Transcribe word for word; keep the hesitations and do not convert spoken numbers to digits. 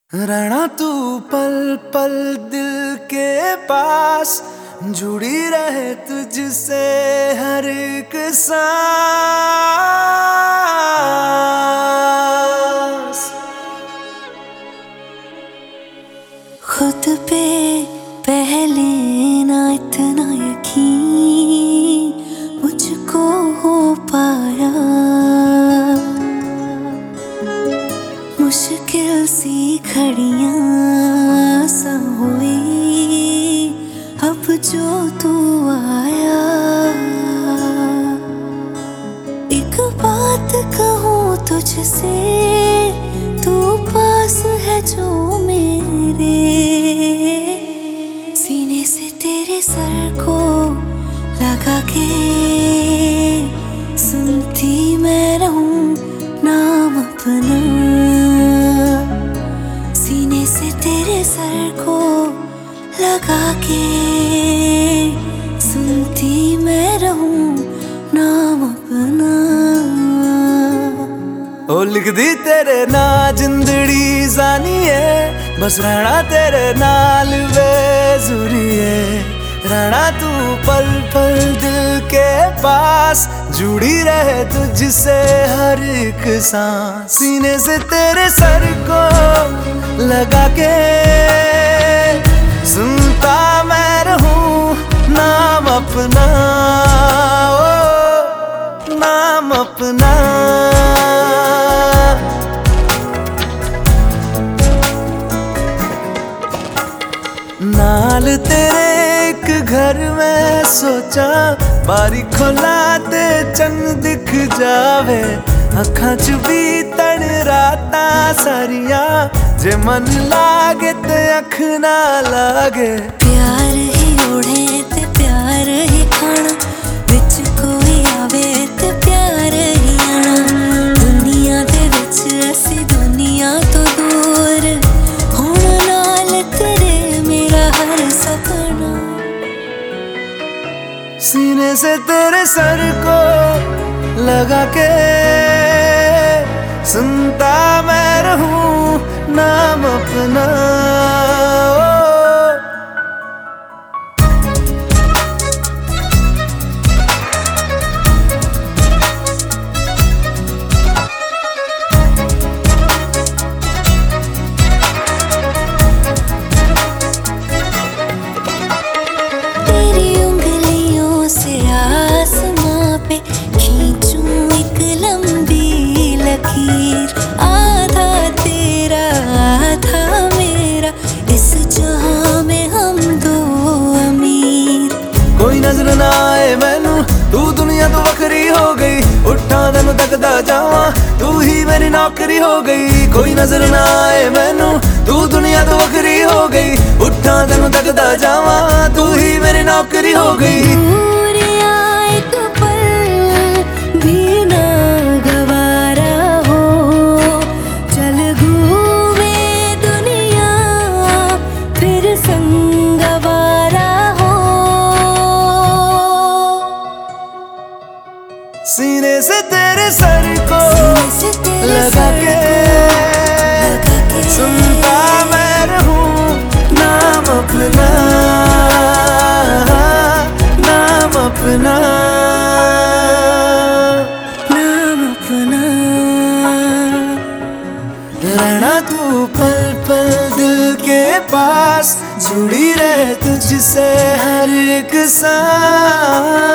रहना तू पल पल दिल के पास, जुड़ी रहे तुझसे हर एक सांस। खुद पे पहले ना इतना यकीन मुझको हो पाया, मुश्किल सी घड़ियां सा हुई अब जो तू आया। एक बात कहूँ तुझसे, तू पास है जो मेरे, सीने से तेरे सर को लगा के सुनती मैं रहूं नाम अपना। सीने से तेरे सर को लगा के सुनती मैं रहूं नाम अपना। ओ लिख दी तेरे ना जिंदड़ी जानी है, बस रहना तेरे नाल बेजुरी है। रहना तू पल पल दिल के पास, जुड़ी रहे तुझसे हर एक सांस। सीने से तेरे सर को लगा के सुनता मैं रहूं नाम अपना, ओ नाम अपना। नाल तेरे एक घर में सोचा, बारी खोला ते चंद दिख जावे। अखां च भी तन राता सारिया, जे मन लागे ते अख ना लागे। प्यार ही ओढ़े ते प्यार ही खाना, विच कोई आवे ते प्यार ही आना। दुनिया दे विच असी दुनिया तो दूर, होण नाल तेरे मेरा हर सपना। सीने से तेरे सर को लगा के सुनता मैं रहूं नाम अपना। तेरी उंगलियों से आसमां पे खींचूं एक लंबी लकीर। आधा तेरा आधा मेरा, इस जहां में हम दो अमीर। कोई नजर ना आए मैनू, तू दुनिया तो वखरी हो गई। उठा तेनू तकदा जावां, तू ही मेरी नौकरी हो गई। कोई नजर ना आए मैनू, तू दुनिया तो वखरी हो गई। उठा तेनू तकदा जावां, तू ही मेरी नौकरी हो गई। दूरियां एक पल भी ना गवारा हो, चल घूमे दुनिया फिर संग आवारा हो। सीने से तेरे सर को से तेरे लगा सर के लगा के सुनता मैं रहूं नाम अपना, नाम अपना, नाम अपना। रहना तू पल पल दिल के पास, जुड़ी रहे तुझसे हर एक सांस।